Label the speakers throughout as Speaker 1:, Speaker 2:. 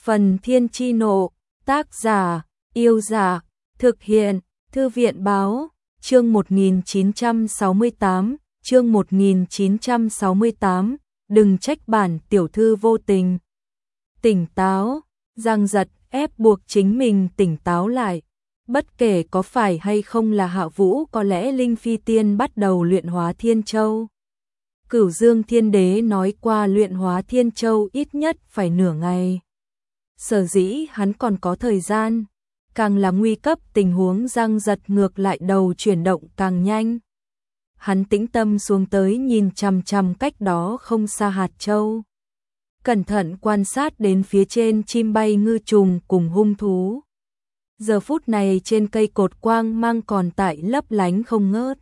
Speaker 1: Phần Thiên Chi Nộ, tác giả, Yêu Dạ, thực hiện, Thư viện Báo, chương 1968, chương 1968, đừng trách bản tiểu thư vô tình. Tỉnh táo, Giang Giật ép buộc chính mình tỉnh táo lại. Bất kể có phải hay không là Hạ Vũ, có lẽ Linh Phi Tiên bắt đầu luyện hóa Thiên Châu. Cửu Dương Thiên Đế nói qua luyện hóa Thiên Châu ít nhất phải nửa ngày. Sở dĩ hắn còn có thời gian, càng là nguy cấp tình huống Giang Giật ngược lại đầu chuyển động càng nhanh. Hắn tĩnh tâm xuống tới nhìn chằm chằm cách đó không xa hạt châu. Cẩn thận quan sát đến phía trên chim bay ngư trùng cùng hung thú. Giờ phút này trên cây cột quang mang còn tại lấp lánh không ngớt.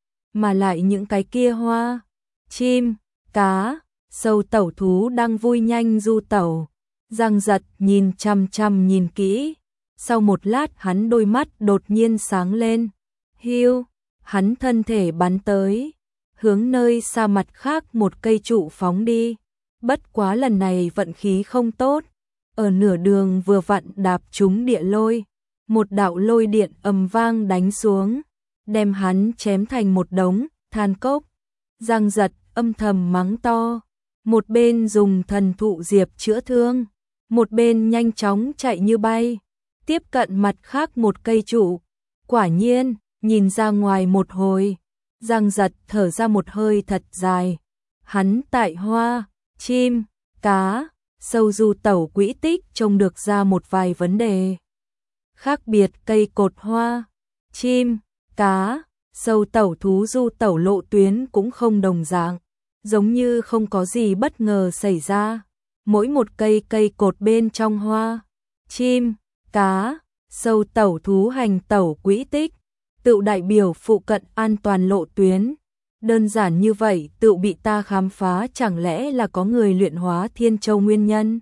Speaker 1: Mà lại những cái kia hoa, chim, cá, sâu tẩu thú đang vui nhanh du tẩu. Giang Giật nhìn chằm chằm nhìn kỹ. Sau một lát hắn đôi mắt đột nhiên sáng lên. Hiu, hắn thân thể bắn tới, hướng nơi xa mặt khác một cây trụ phóng đi. Bất quá lần này vận khí không tốt, ở nửa đường vừa vặn đạp trúng địa lôi, một đạo lôi điện ầm vang đánh xuống, đem hắn chém thành một đống than cốc. Giang Giật âm thầm mắng to, một bên dùng thần thụ diệp chữa thương, một bên nhanh chóng chạy như bay, tiếp cận mặt khác một cây trụ. Quả nhiên, nhìn ra ngoài một hồi, Giang Giật thở ra một hơi thật dài. Hắn tại hoa, chim, cá, sâu du tẩu quỹ tích trông được ra một vài vấn đề. Khác biệt cây cột hoa, chim, cá, sâu tẩu thú du tẩu lộ tuyến cũng không đồng dạng, giống như không có gì bất ngờ xảy ra. Mỗi một cây cột bên trong hoa, chim, cá, sâu tẩu thú hành tẩu quỹ tích, tự đại biểu phụ cận an toàn lộ tuyến. Đơn giản như vậy tự bị ta khám phá, chẳng lẽ là có người luyện hóa Thiên Châu nguyên nhân?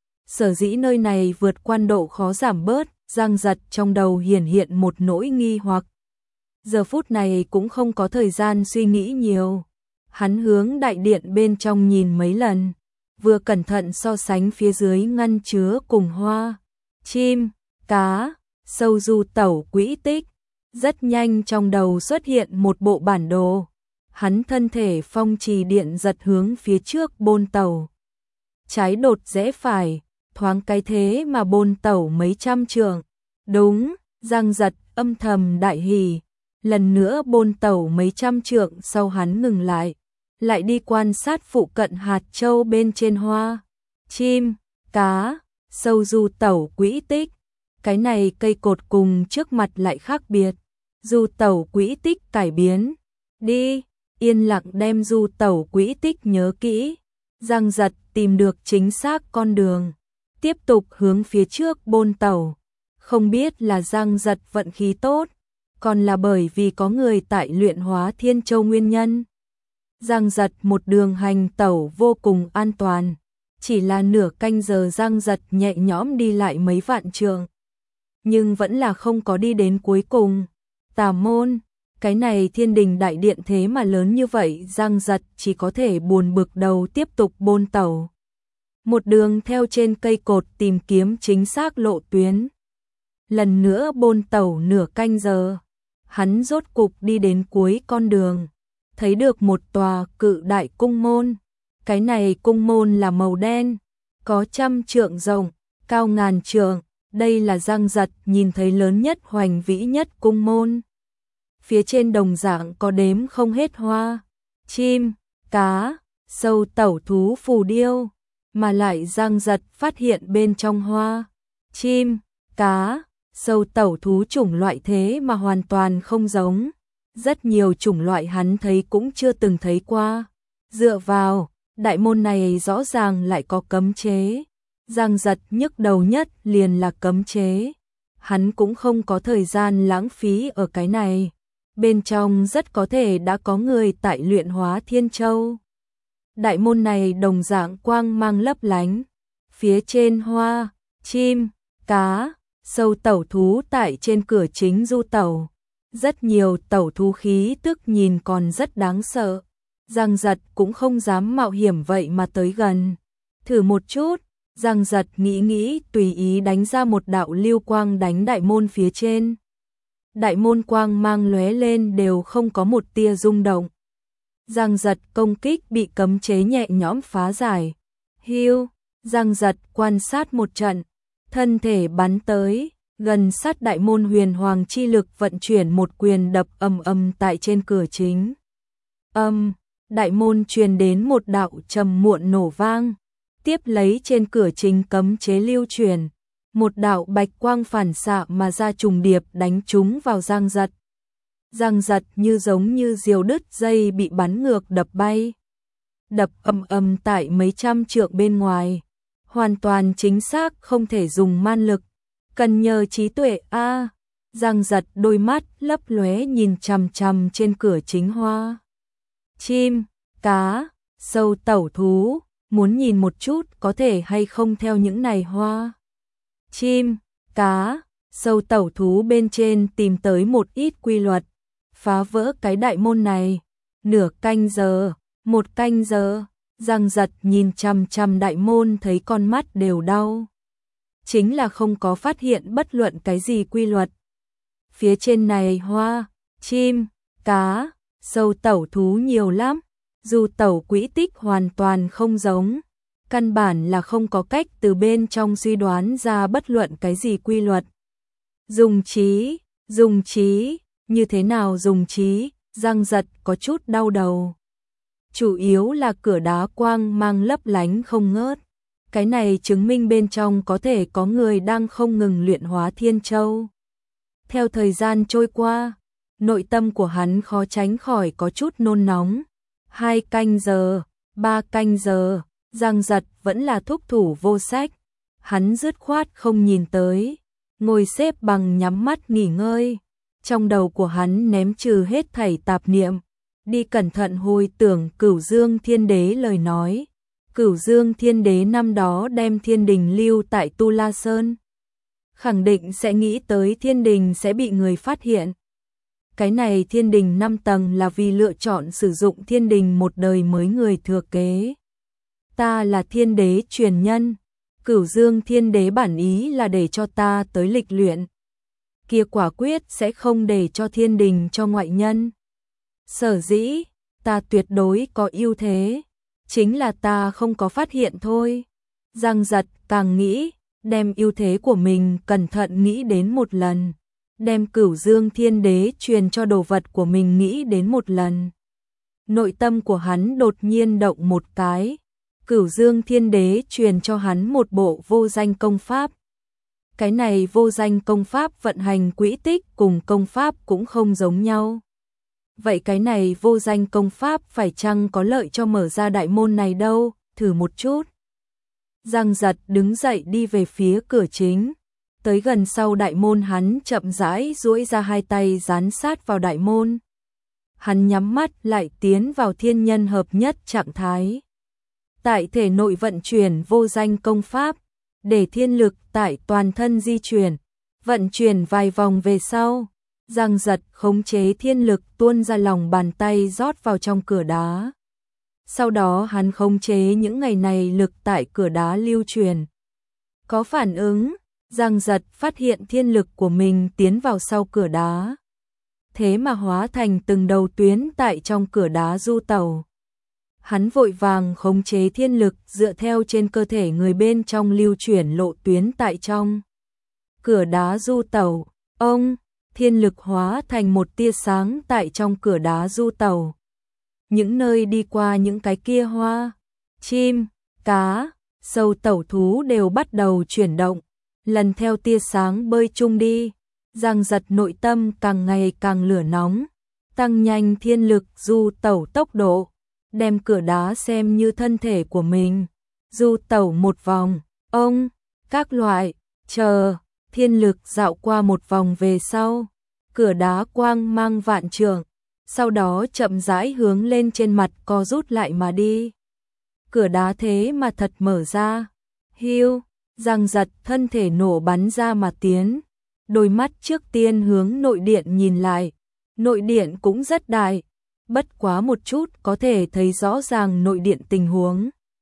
Speaker 1: Sở dĩ nơi này vượt quan độ khó giảm bớt, Giang Giật trong đầu hiển hiện một nỗi nghi hoặc. Giờ phút này cũng không có thời gian suy nghĩ nhiều. Hắn hướng đại điện bên trong nhìn mấy lần, vừa cẩn thận so sánh phía dưới ngăn chứa cùng hoa, chim, cá, sâu du tẩu quỹ tích. Rất nhanh trong đầu xuất hiện một bộ bản đồ. Hắn thân thể phong trì điện giật hướng phía trước bôn tàu. Trái đột rẽ phải, thoáng cái thế mà bôn tàu mấy trăm trượng. Đúng, Giang Giật âm thầm đại hỉ. Lần nữa bôn tàu mấy trăm trượng sau hắn ngừng lại đi quan sát phụ cận hạt châu bên trên hoa, chim, cá, sâu du tẩu quỹ tích. Cái này cây cột cùng trước mặt lại khác biệt. Du tẩu quỹ tích cải biến. Đi, yên lặng đem du tẩu quỹ tích nhớ kỹ. Giang Giật tìm được chính xác con đường, tiếp tục hướng phía trước bôn tàu. Không biết là Giang Giật vận khí tốt, còn là bởi vì có người tại luyện hóa Thiên Châu nguyên nhân. Giang Giật một đường hành tẩu vô cùng an toàn. Chỉ là nửa canh giờ Giang Giật nhẹ nhõm đi lại mấy vạn trượng, nhưng vẫn là không có đi đến cuối cùng. Tà môn, cái này Thiên Đình đại điện thế mà lớn như vậy. Giang Giật chỉ có thể buồn bực đầu tiếp tục bôn tàu. Một đường theo trên cây cột tìm kiếm chính xác lộ tuyến. Lần nữa bôn tàu nửa canh giờ, hắn rốt cục đi đến cuối con đường, thấy được một tòa cự đại cung môn. Cái này cung môn là màu đen, có 100 trượng rộng, cao ngàn trượng. Đây là Giang Giật nhìn thấy lớn nhất hoành vĩ nhất cung môn. Phía trên đồng dạng có đếm không hết hoa, chim, cá, sâu tẩu thú phù điêu. Mà lại Giang Giật phát hiện bên trong hoa, chim, cá, sâu tẩu thú chủng loại thế mà hoàn toàn không giống. Rất nhiều chủng loại hắn thấy cũng chưa từng thấy qua. Dựa vào, đại môn này rõ ràng lại có cấm chế. Giang Giật nhức đầu nhất liền là cấm chế. Hắn cũng không có thời gian lãng phí ở cái này. Bên trong rất có thể đã có người tại luyện hóa Thiên Châu. Đại môn này đồng dạng quang mang lấp lánh. Phía trên hoa, chim, cá, sâu tẩu thú tại trên cửa chính du tẩu. Rất nhiều tẩu thú khí tức nhìn còn rất đáng sợ. Giang Giật cũng không dám mạo hiểm vậy mà tới gần. Thử một chút, Giang Giật nghĩ tùy ý đánh ra một đạo lưu quang đánh đại môn phía trên. Đại môn quang mang lóe lên đều không có một tia rung động. Giang Giật công kích bị cấm chế nhẹ nhõm phá giải. Hiu, Giang Giật quan sát một trận, thân thể bắn tới, gần sát đại môn, huyền hoàng chi lực vận chuyển, một quyền đập ầm ầm tại trên cửa chính. Đại môn truyền đến một đạo trầm muộn nổ vang, tiếp lấy trên cửa chính cấm chế lưu truyền, một đạo bạch quang phản xạ mà ra trùng điệp đánh trúng vào Giang Giật. Giang Giật như giống như diều đứt dây bị bắn ngược đập bay. Đập ầm ầm tại mấy trăm trượng bên ngoài, hoàn toàn chính xác, không thể dùng man lực, cần nhờ trí tuệ a. Giang Giật đôi mắt lấp lóe nhìn chằm chằm trên cửa chính hoa. Chim, cá, sâu, tẩu thú, muốn nhìn một chút có thể hay không theo những này hoa. Chim, cá, sâu, tẩu thú bên trên tìm tới một ít quy luật, phá vỡ cái đại môn này. Nửa canh giờ, một canh giờ, Giang Giật nhìn chằm chằm đại môn thấy con mắt đều đau. Chính là không có phát hiện bất luận cái gì quy luật. Phía trên này hoa, chim, cá, sâu, tẩu thú nhiều lắm, dù tẩu quỹ tích hoàn toàn không giống, căn bản là không có cách từ bên trong suy đoán ra bất luận cái gì quy luật. Dùng trí, như thế nào dùng trí? Giang Giật có chút đau đầu. Chủ yếu là cửa đá quang mang lấp lánh không ngớt. Cái này chứng minh bên trong có thể có người đang không ngừng luyện hóa thiên châu. Theo thời gian trôi qua, nội tâm của hắn khó tránh khỏi có chút nôn nóng. 2 canh giờ, 3 canh giờ, Giang Giật vẫn là thúc thủ vô sách. Hắn dứt khoát không nhìn tới, ngồi xếp bằng nhắm mắt nghỉ ngơi. Trong đầu của hắn ném trừ hết thảy tạp niệm, đi cẩn thận hồi tưởng Cửu Dương Thiên Đế lời nói. Cửu Dương Thiên Đế năm đó đem thiên đình lưu tại Tu La Sơn, khẳng định sẽ nghĩ tới thiên đình sẽ bị người phát hiện. Cái này thiên đình 5 tầng là vì lựa chọn sử dụng thiên đình một đời mới người thừa kế. Ta là thiên đế truyền nhân, Cửu Dương Thiên Đế bản ý là để cho ta tới lịch luyện. Kia quả quyết sẽ không để cho thiên đình cho ngoại nhân. Sở dĩ, ta tuyệt đối có ưu thế, chính là ta không có phát hiện thôi. Giang Giật càng nghĩ, đem ưu thế của mình cẩn thận nghĩ đến một lần, đem Cửu Dương Thiên Đế truyền cho đồ vật của mình nghĩ đến một lần. Nội tâm của hắn đột nhiên động một cái, Cửu Dương Thiên Đế truyền cho hắn một bộ vô danh công pháp. Cái này vô danh công pháp vận hành quỹ tích cùng công pháp cũng không giống nhau. Vậy cái này vô danh công pháp phải chăng có lợi cho mở ra đại môn này đâu, thử một chút. Giang Giật đứng dậy đi về phía cửa chính. Tới gần sau đại môn hắn chậm rãi duỗi ra 2 tay dán sát vào đại môn. Hắn nhắm mắt lại tiến vào thiên nhân hợp nhất trạng thái. Tại thể nội vận chuyển vô danh công pháp, để thiên lực tại toàn thân di chuyển, vận chuyển vài vòng về sau. Giang Giật khống chế thiên lực tuôn ra lòng bàn tay rót vào trong cửa đá. Sau đó hắn khống chế những ngày này lực tại cửa đá lưu truyền. Có phản ứng, Giang Giật phát hiện thiên lực của mình tiến vào sau cửa đá. Thế mà hóa thành từng đầu tuyến tại trong cửa đá du tẩu. Hắn vội vàng khống chế thiên lực dựa theo trên cơ thể người bên trong lưu chuyển lộ tuyến tại trong cửa đá du tẩu. Thiên lực hóa thành một tia sáng tại trong cửa đá du tẩu. Những nơi đi qua những cái kia hoa, chim, cá, sâu, tẩu thú đều bắt đầu chuyển động, lần theo tia sáng bơi chung đi. Giang Giật nội tâm càng ngày càng lửa nóng, tăng nhanh thiên lực du tẩu tốc độ, đem cửa đá xem như thân thể của mình, du tẩu một vòng, các loại, chờ, thiên lực dạo qua một vòng về sau, cửa đá quang mang vạn trượng, sau đó chậm rãi hướng lên trên mặt co rút lại mà đi. Cửa đá thế mà thật mở ra, hiu, Giang Giật thân thể nổ bắn ra mà tiến, đôi mắt trước tiên hướng nội điện nhìn lại, nội điện cũng rất đại, bất quá một chút có thể thấy rõ ràng nội điện tình huống.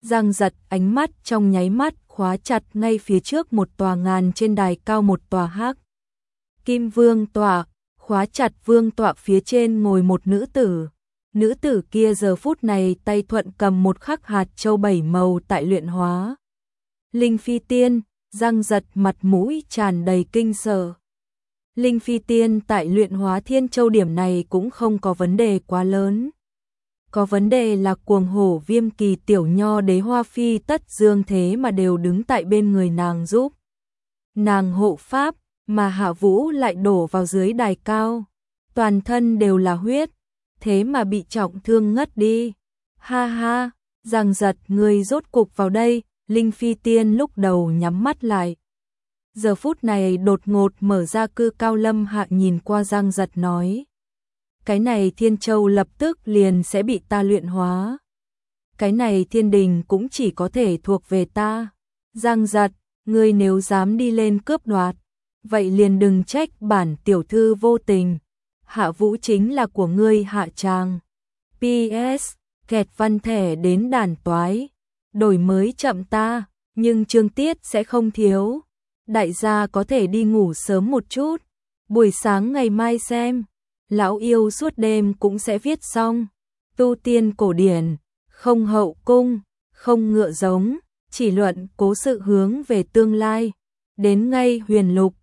Speaker 1: Giang Giật ánh mắt trong nháy mắt khóa chặt ngay phía trước một tòa ngàn trên đài cao một tòa hắc kim vương tọa, khóa chặt vương tọa phía trên ngồi một nữ tử. Nữ tử kia giờ phút này tay thuận cầm một khắc hạt châu 7 màu tại luyện hóa. Linh Phi Tiên, Giang Giật mặt mũi tràn đầy kinh sợ. Linh Phi Tiên tại luyện hóa thiên châu điểm này cũng không có vấn đề quá lớn. Có vấn đề là cuồng hổ Viêm Kỳ tiểu nho đế Hoa Phi Tất Dương thế mà đều đứng tại bên người nàng giúp nàng hộ pháp, mà Hạ Vũ lại đổ vào dưới đài cao, toàn thân đều là huyết, thế mà bị trọng thương ngất đi. Ha ha, Giang Giật ngươi rốt cục vào đây. Linh Phi Tiên lúc đầu nhắm mắt lại, giờ phút này đột ngột mở ra cư cao lâm hạ nhìn qua Giang Giật nói. Cái này thiên châu lập tức liền sẽ bị ta luyện hóa. Cái này thiên đình cũng chỉ có thể thuộc về ta. Giang Giật, ngươi nếu dám đi lên cướp đoạt, vậy liền đừng trách bản tiểu thư vô tình. Hạ Vũ chính là của ngươi hạ tràng. PS, kẹt văn thẻ đến đàn toái. Đổi mới chậm ta, nhưng chương tiết sẽ không thiếu. Đại gia có thể đi ngủ sớm một chút. Buổi sáng ngày mai xem. Lão yêu suốt đêm cũng sẽ viết xong. Tu tiên cổ điển, không hậu cung, không ngựa giống, chỉ luận cố sự hướng về tương lai. Đến ngay huyền lục,